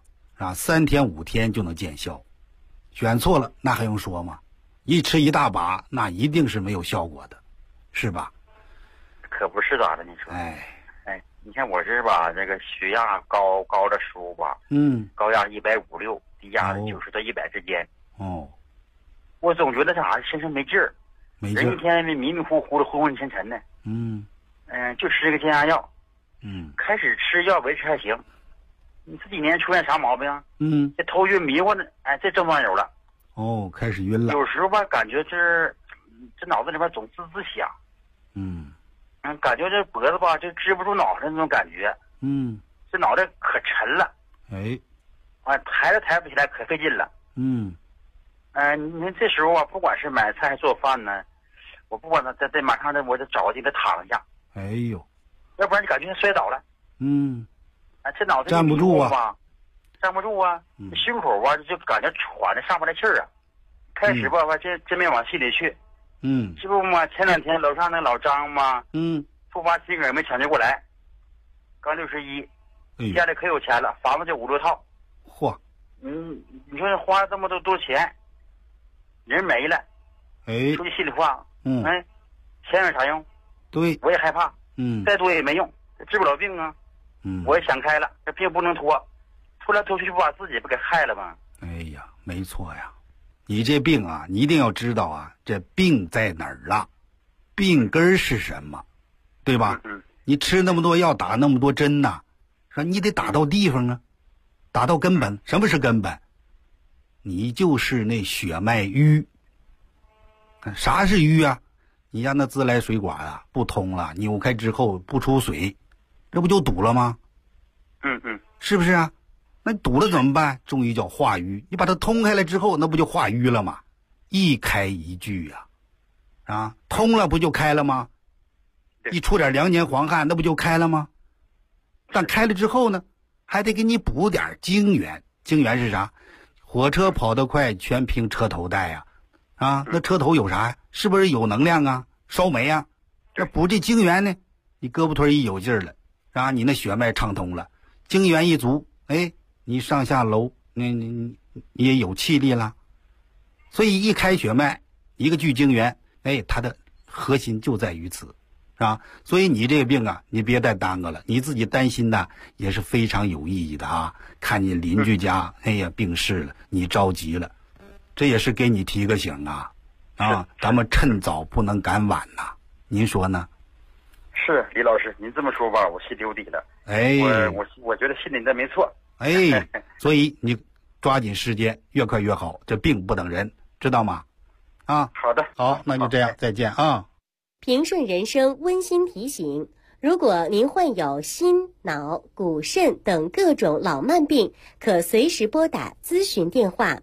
3天5天就能见效，选错了那还用说吗？一吃一大把，那一定是没有效果的，是吧？ 可不是咋的，你说？你看我这吧，这个血压高的时候吧，高压156，低压90到100之间。我总觉得啥身上没劲儿，人一天迷迷糊糊的，昏昏沉沉的。就吃这个降压药。开始吃药维持还行。你这几年出现啥毛病？这头晕迷糊的，这症状有了。 开始晕了。 有时候吧，感觉这脑子里边总滋滋响。感觉这脖子吧就支不住脑袋那种感觉。这脑袋可沉了。抬都抬不起来，可费劲了。你看这时候啊，不管是买菜做饭呢，我不管在马上我就找个地方躺下。 哎呦， 要不然你感觉摔倒了。这脑袋站不住啊， 站不住啊，胸口吧就感觉喘的上不来气儿啊。开始吧，真没往心里去。这不嘛，前2天楼上那老张嘛，突发心梗没抢救过来，刚61，家里可有钱了，房子就5、6套。 嚯！ 你说花了这么多钱，人没了。说句心里话，钱有啥用？ 对， 我也害怕。再多也没用，治不了病啊。我也想开了，这病不能拖，拖来拖去不把自己不给害了吗？ 哎呀，没错呀。你这病啊，你一定要知道这病在哪儿了，病根是什么，对吧？你吃那么多药，打那么多针说你得打到地方啊，打到根本。什么是根本？你就是那血脉瘀。啥是瘀啊？你家那自来水管不通了，扭开之后不出水，这不就堵了吗？是不是啊？那堵了怎么办？中医叫化瘀，你把它通开了之后，那不就化瘀了吗？一开一聚通了不就开了吗？一出点2年黄汗，那不就开了吗？但开了之后呢，还得给你补点精元。精元是啥？火车跑得快，全凭车头带那车头有啥呀？是不是有能量啊？烧煤啊？这补这精元呢，你胳膊腿一有劲儿了你那血脉畅通了，精元一足，你上下楼你也有气力了。所以一开血脉，一个聚精元，它的核心就在于此所以你这个病你别再耽搁了，你自己担心也是非常有意义的看见邻居家病逝了，你着急了，这也是给你提个醒咱们趁早不能赶晚您说呢？ 是，李老师，您这么说吧，我心里有底了。我觉得心里的没错。 所以你抓紧时间，越快越好，这病不等人，知道吗？ 好的， 好，那就这样，再见平顺人生温馨提醒：如果您患有心、脑、骨肾等各种老慢病，可随时拨打咨询电话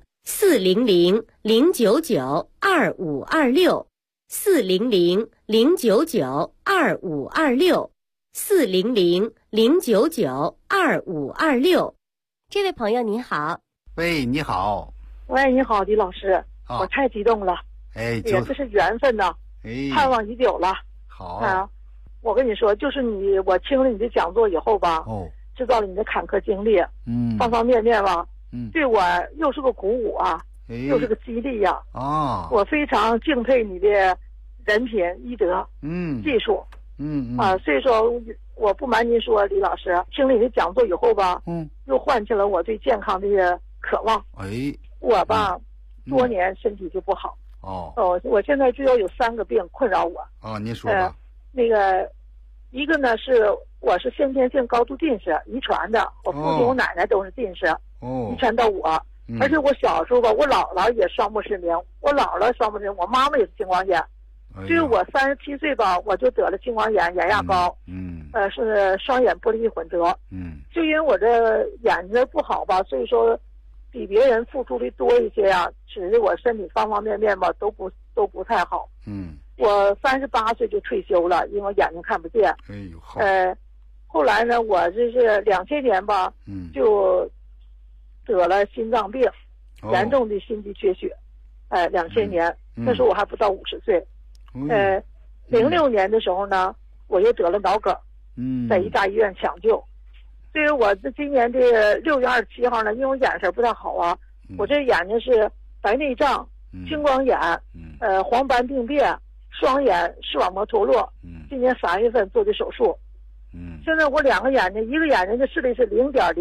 400-099-2526。400-099-2526。400-099-2526。这位朋友您好。 喂，你好。 喂，你好，李老师。我太激动了。这是缘分呐。盼望已久了。 好。 我跟你说，就是我听了你的讲座以后吧，知道了你的坎坷经历，方方面面吧，对我又是个鼓舞又是个激励我非常敬佩你的人品、医德、技术。所以说我不瞒您说，李老师，听了你的讲座以后吧，又唤起了我对健康的渴望。我吧，多年身体就不好。我现在主要有3个病困扰我。 您说吧。 一个呢我是先天性高度近视，遗传的，我父亲我奶奶都是近视，遗传到我。而且我小时候吧，我姥姥也双目失明，我妈妈也是青光眼。至于我37岁吧，我就得了青光眼，眼压高，是双眼玻璃混折，就因为我这眼睛不好吧，所以说比别人付出的多一些啊，使得我身体方方面面吧都不太好。我38岁就退休了，因为我眼睛看不见。后来呢，我这是2000年吧，就得了心脏病，严重的心肌缺血。2000年，那时候我还不到50岁。06年的时候呢，我又得了脑梗，在一大医院抢救。所以我今年的6月27号呢，因为我眼神不太好啊，我这眼睛是白内障、青光眼，黄斑病变、双眼视网膜脱落。今年3月份做的手术。现在我2个眼睛，一个眼睛的视力是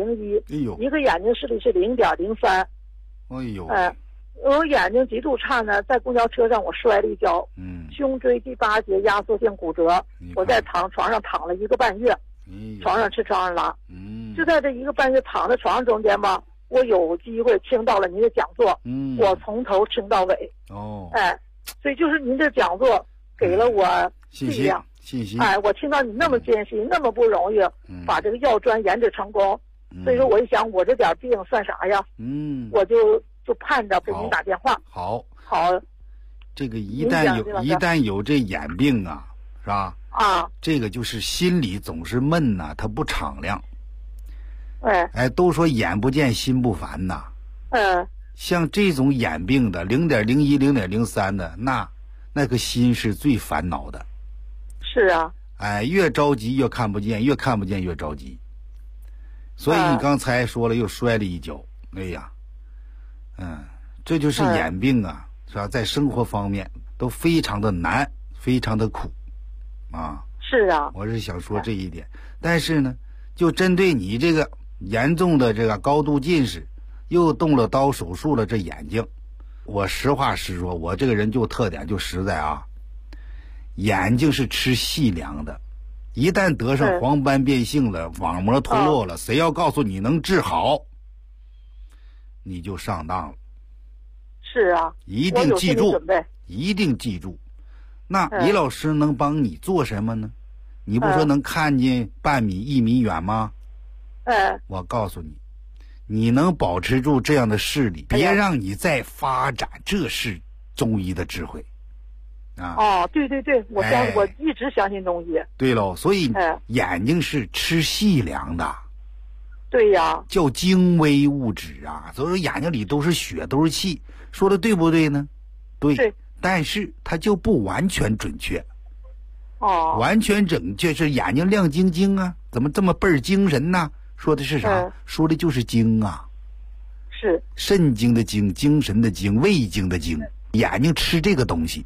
0.01，一个眼睛视力是0.03。我眼睛极度差呢，在公交车上我摔了一跤，胸椎第8节压缩性骨折，我在床上躺了1个半月，床上吃床上拉。就在这1个半月躺在床上中间吧，我有机会听到了您的讲座，我从头听到尾。所以就是您的讲座给了我力量。 信息。 我听到你那么艰辛，那么不容易，把这个药砖研制成功，所以说我一想，我这点病算啥呀？我就盼着给您打电话。 好，这个一旦有这眼病啊，是吧？这个就是心里总是闷呐，它不敞亮。都说眼不见心不烦呐。像这种眼病的0.01、0.03的，那个心是最烦恼的。 是啊。 越着急越看不见，越看不见越着急。所以你刚才说了，又摔了一跤。这就是眼病啊，是吧？在生活方面都非常的难，非常的苦啊。 是啊。 我是想说这一点。但是呢，就针对你这个严重的这个高度近视，又动了刀手术了这眼睛，我实话实说，我这个人就特点就实在啊，眼睛是吃细粮的，一旦得上黄斑变性了，网膜脱落了，谁要告诉你能治好，你就上当了。 是啊。 一定记住，一定记住。那李老师能帮你做什么呢？你不说能看见半米1米远吗？我告诉你，你能保持住这样的视力，别让你再发展，这是中医的智慧啊。 对，我一直相信中医。 对喽，所以眼睛是吃细粮的。 对呀。 叫精微物质啊，所以说眼睛里都是血，都是气，说的对不对呢？对。但是它就不完全准确。完全准确是眼睛亮晶晶啊，怎么这么倍儿精神呢？说的是啥？说的就是精啊。 是。 肾精的精，精神的精，胃精的精，眼睛吃这个东西。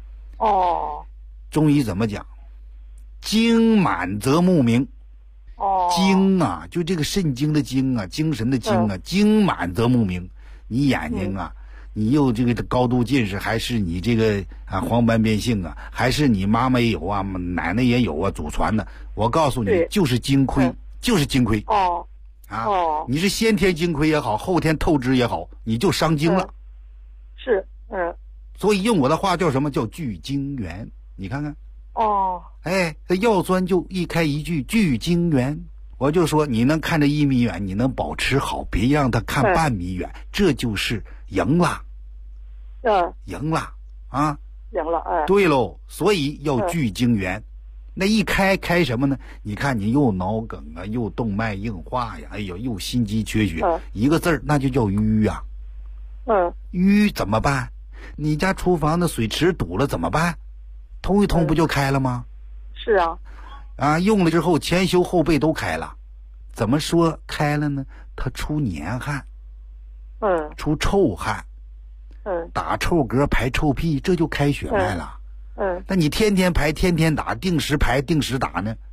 中医怎么讲？精满则目明。精啊，就这个肾精的精啊，精神的精啊，精满则目明。你眼睛啊，你又这个高度近视，还是你这个黄斑变性啊，还是你妈妈也有啊，奶奶也有啊，祖传的。我告诉你，就是精亏，就是精亏。你是先天精亏也好，后天透支也好，你就伤精了。 是。 所以用我的话叫什么？叫聚精元。你看看。这药砖就一开一句聚精元。我就说你能看着1米远，你能保持好，别让他看半米远，这就是赢了。赢了啊！ 赢了。 对喽，所以要聚精元。那一开什么呢？你看你又脑梗啊，又动脉硬化呀，又心肌缺血，一个字儿那就叫瘀呀。瘀怎么办？你家厨房的水池堵了怎么办？通一通不就开了吗？ 是啊。 用了之后前胸后背都开了。怎么说开了呢？它出黏汗，出臭汗，打臭嗝排臭屁，这就开血脉了。那你天天排天天打，定时排定时打呢，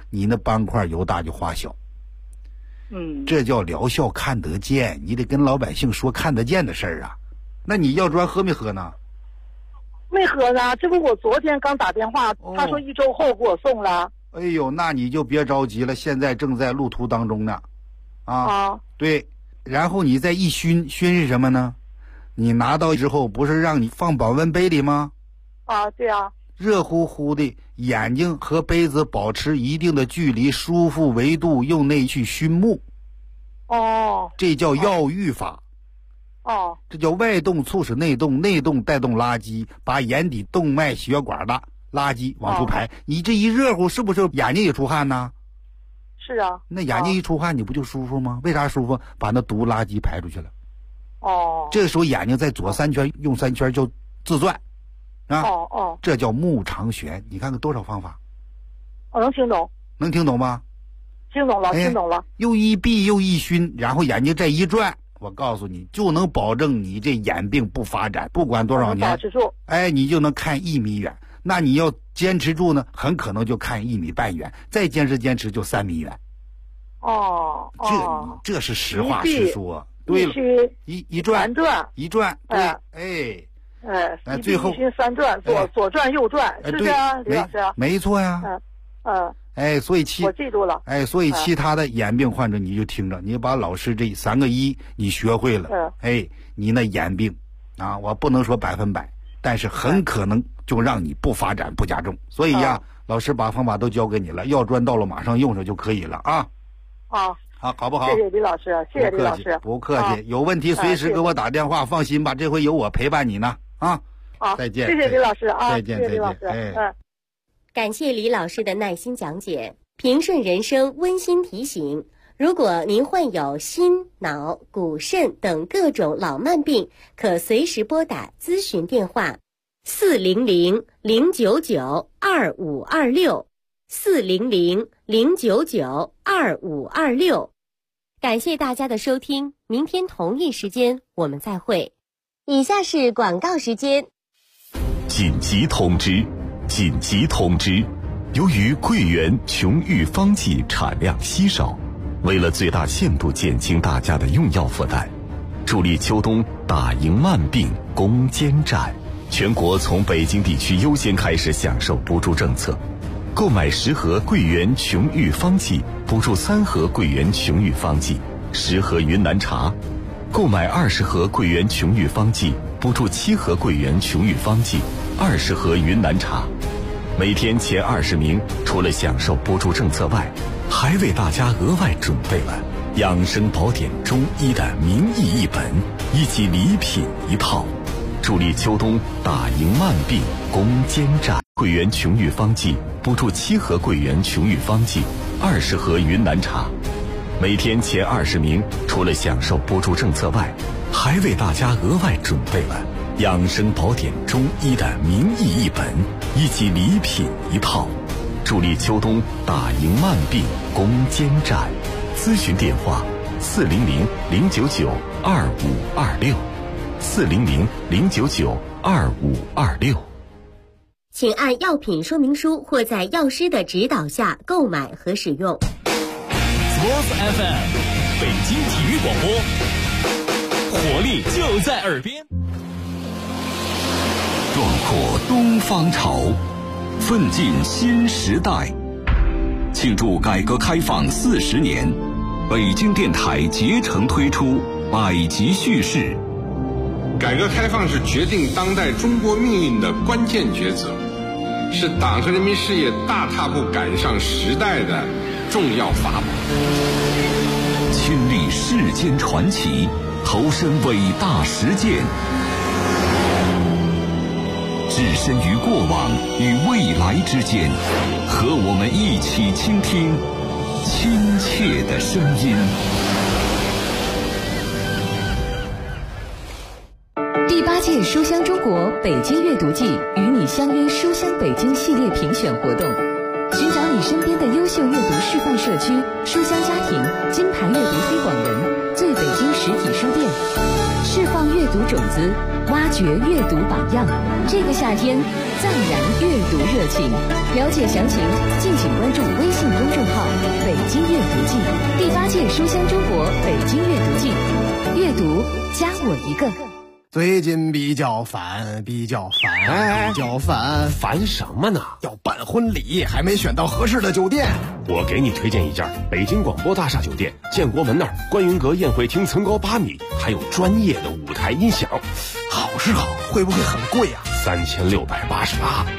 你那斑块由大就化小。这叫疗效看得见，你得跟老百姓说看得见的事儿啊。那你药砖喝没喝呢？ 没喝呢，这不我昨天刚打电话，他说1周后给我送了。 哎呦，那你就别着急了，现在正在路途当中呢。对，然后你再一熏是什么呢？你拿到之后不是让你放保温杯里吗？ 对啊。 热乎乎的，眼睛和杯子保持一定的距离，舒服维度，用内去熏目。这叫药浴法。这叫外动促使内动，内动带动垃圾，把眼底动脉血管的垃圾往出排。你这一热乎，是不是眼睛也出汗呢？ 是啊。 那眼睛一出汗，你不就舒服吗？为啥舒服？把那毒垃圾排出去了。这个时候眼睛再左3圈，右3圈就自转。这叫目长悬。你看看多少方法。 我能听懂。 能听懂吗？ 听懂了，听懂了。 又一闭又一熏，然后眼睛再一转，我告诉你，就能保证你这眼病不发展，不管多少年， 保持住。 你就能看1米远。那你要坚持住呢，很可能就看1米半远，再坚持就3米远。这是实话实说。对了，一转，最后 3转，左转右转，是不是啊，李老师？ 没错呀。所以我记住了。 所以其他的眼病患者你就听着，你把老师这3个1你学会了，你那眼病我不能说100%，但是很可能就让你不发展不加重。所以呀，老师把方法都教给你了，药砖到了马上用上就可以了啊。好不好？ 谢谢李老师，谢谢李老师。 不客气，有问题随时给我打电话，放心吧，这回有我陪伴你呢啊。再见。 谢谢李老师啊。 再见， 谢谢李老师。 感谢李老师的耐心讲解。平顺人生温馨提醒：如果您患有心、脑、骨、肾等各种老慢病，可随时拨打咨询电话400-099-2526，400-099-2526。感谢大家的收听，明天同一时间我们再会。以下是广告时间。 紧急通知！紧急通知！由于桂圆琼玉方剂产量稀少，为了最大限度减轻大家的用药负担，助力秋冬打赢慢病攻坚战，全国从北京地区优先开始享受补助政策。购买10盒桂圆琼玉方剂，补助3盒桂圆琼玉方剂，10盒云南茶；购买20盒桂圆琼玉方剂，补助7盒桂圆琼玉方剂，20盒云南茶。每天前20名，除了享受补助政策外，还为大家额外准备了养生宝典中医的名医1本，以及礼品1套，助力秋冬打赢慢病攻坚战。桂圆琼玉方剂补助7盒桂圆琼玉方剂，20盒云南茶。每天前20名，除了享受补助政策外，还为大家额外准备了养生宝典中医的名医1本，以及礼品1套，助力秋冬打赢慢病攻坚战。咨询电话：400-099-2526，400-099-2526。 请按药品说明书或在药师的指导下购买和使用。 Sports FM， 北京体育广播，活力就在耳边。 壮阔东方潮，奋进新时代。庆祝改革开放40年，北京电台竭诚推出百集叙事。 改革开放是决定当代中国命运的关键抉择，是党和人民事业大踏步赶上时代的重要法宝。 亲历世间传奇，投身伟大实践，置身于过往与未来之间，和我们一起倾听亲切的声音。 第8届书香中国北京阅读季与你相约书香北京系列评选活动，寻找你身边的优秀阅读示范社区、书香家庭、金牌阅读推广人、最北京实体书店，释放阅读种子，挖掘阅读榜样。这个夏天，暂燃阅读热情。了解详情，敬请关注微信公众号“北京阅读季”，第8届书香中国北京阅读季，阅读加我一个。 最近比较烦， 烦什么呢？ 要办婚礼，还没选到合适的酒店。 我给你推荐一家北京广播大厦酒店，建国门那儿观云阁宴会厅层高8米，还有专业的舞台音响。 好是好，会不会很贵啊？ 3688，